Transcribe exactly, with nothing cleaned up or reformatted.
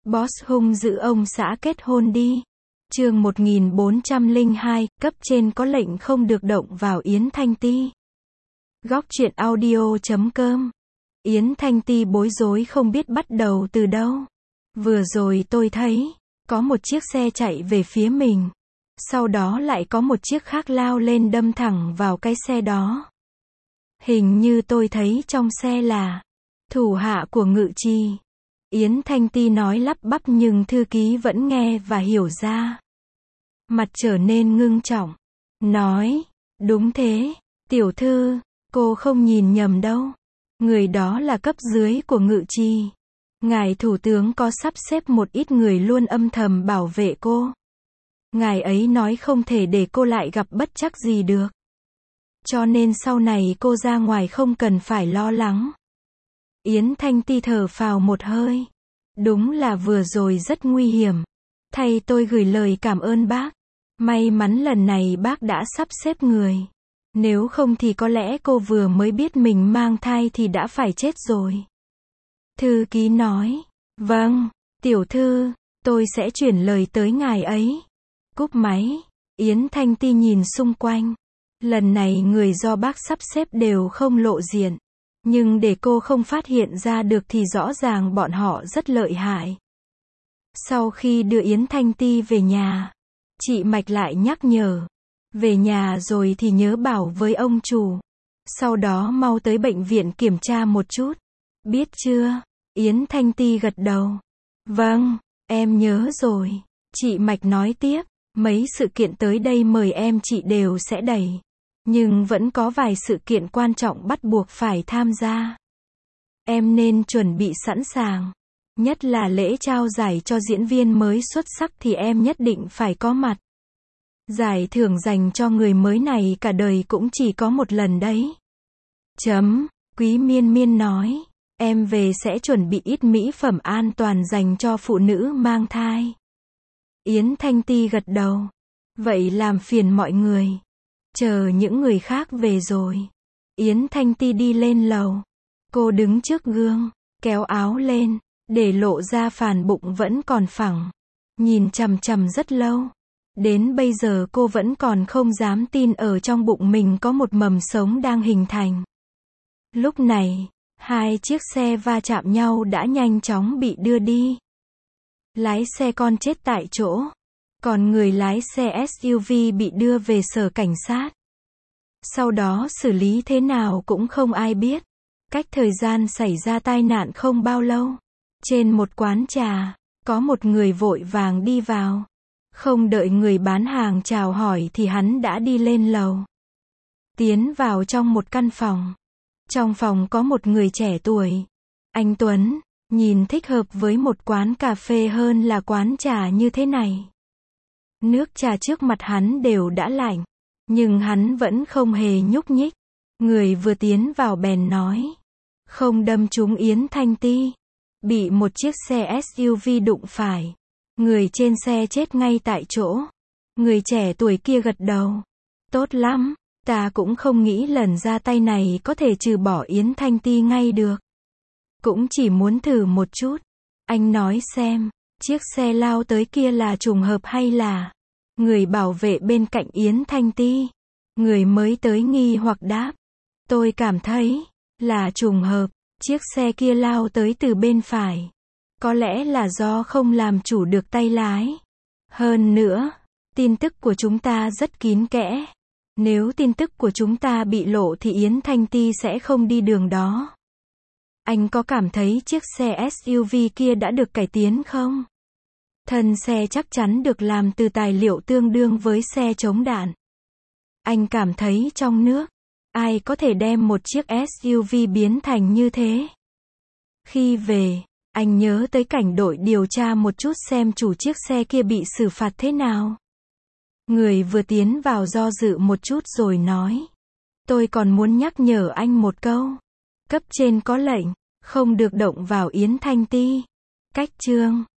Boss hung dữ ông xã kết hôn đi. Chương một nghìn bốn trăm lẻ hai, cấp trên có lệnh không được động vào Yến Thanh Ti. Góc truyện audio chấm com. Yến Thanh Ti bối rối không biết bắt đầu từ đâu. Vừa rồi tôi thấy, có một chiếc xe chạy về phía mình. Sau đó lại có một chiếc khác lao lên đâm thẳng vào cái xe đó. Hình như tôi thấy trong xe là thủ hạ của Ngự Trì. Yến Thanh Ti nói lắp bắp nhưng thư ký vẫn nghe và hiểu ra. Mặt trở nên ngưng trọng. Nói, đúng thế, tiểu thư, cô không nhìn nhầm đâu. Người đó là cấp dưới của Ngự Trì. Ngài thủ tướng có sắp xếp một ít người luôn âm thầm bảo vệ cô. Ngài ấy nói không thể để cô lại gặp bất trắc gì được. Cho nên sau này cô ra ngoài không cần phải lo lắng. Yến Thanh Ti thở phào một hơi. Đúng là vừa rồi rất nguy hiểm. Thay tôi gửi lời cảm ơn bác. May mắn lần này bác đã sắp xếp người. Nếu không thì có lẽ cô vừa mới biết mình mang thai thì đã phải chết rồi. Thư ký nói, vâng, tiểu thư, tôi sẽ chuyển lời tới ngài ấy. Cúp máy, Yến Thanh Ti nhìn xung quanh. Lần này người do bác sắp xếp đều không lộ diện. Nhưng để cô không phát hiện ra được thì rõ ràng bọn họ rất lợi hại. Sau khi đưa Yến Thanh Ti về nhà, chị Mạch lại nhắc nhở. Về nhà rồi thì nhớ bảo với ông chủ. Sau đó mau tới bệnh viện kiểm tra một chút. Biết chưa? Yến Thanh Ti gật đầu. Vâng, em nhớ rồi. Chị Mạch nói tiếp. Mấy sự kiện tới đây mời em chị đều sẽ đẩy. Nhưng vẫn có vài sự kiện quan trọng bắt buộc phải tham gia. Em nên chuẩn bị sẵn sàng. Nhất là lễ trao giải cho diễn viên mới xuất sắc thì em nhất định phải có mặt. Giải thưởng dành cho người mới này cả đời cũng chỉ có một lần đấy. Chấm, Quý Miên Miên nói. Em về sẽ chuẩn bị ít mỹ phẩm an toàn dành cho phụ nữ mang thai. Yến Thanh Ti gật đầu. Vậy làm phiền mọi người. Chờ những người khác về rồi. Yến Thanh Ti đi lên lầu. Cô đứng trước gương, kéo áo lên, để lộ ra phản bụng vẫn còn phẳng. Nhìn chằm chằm rất lâu. Đến bây giờ cô vẫn còn không dám tin ở trong bụng mình có một mầm sống đang hình thành. Lúc này, hai chiếc xe va chạm nhau đã nhanh chóng bị đưa đi. Lái xe con chết tại chỗ. Còn người lái xe ét u vê bị đưa về sở cảnh sát. Sau đó xử lý thế nào cũng không ai biết. Cách thời gian xảy ra tai nạn không bao lâu. Trên một quán trà, có một người vội vàng đi vào. Không đợi người bán hàng chào hỏi thì hắn đã đi lên lầu. Tiến vào trong một căn phòng. Trong phòng có một người trẻ tuổi. Anh Tuấn, nhìn thích hợp với một quán cà phê hơn là quán trà như thế này. Nước trà trước mặt hắn đều đã lạnh. Nhưng hắn vẫn không hề nhúc nhích. Người vừa tiến vào bèn nói. Không đâm trúng Yến Thanh Ti. Bị một chiếc xe ét u vê đụng phải. Người trên xe chết ngay tại chỗ. Người trẻ tuổi kia gật đầu. Tốt lắm, ta cũng không nghĩ lần ra tay này có thể trừ bỏ Yến Thanh Ti ngay được. Cũng chỉ muốn thử một chút. Anh nói xem, chiếc xe lao tới kia là trùng hợp hay là người bảo vệ bên cạnh Yến Thanh Ti. Người mới tới nghi hoặc đáp. Tôi cảm thấy là trùng hợp. Chiếc xe kia lao tới từ bên phải. Có lẽ là do không làm chủ được tay lái. Hơn nữa, tin tức của chúng ta rất kín kẽ. Nếu tin tức của chúng ta bị lộ thì Yến Thanh Ti sẽ không đi đường đó. Anh có cảm thấy chiếc xe ét u vê kia đã được cải tiến không? Thân xe chắc chắn được làm từ tài liệu tương đương với xe chống đạn. Anh cảm thấy trong nước, ai có thể đem một chiếc ét u vê biến thành như thế? Khi về, anh nhớ tới cảnh đội điều tra một chút xem chủ chiếc xe kia bị xử phạt thế nào. Người vừa tiến vào do dự một chút rồi nói. Tôi còn muốn nhắc nhở anh một câu. Cấp trên có lệnh, không được động vào Yến Thanh Ti. Cách chương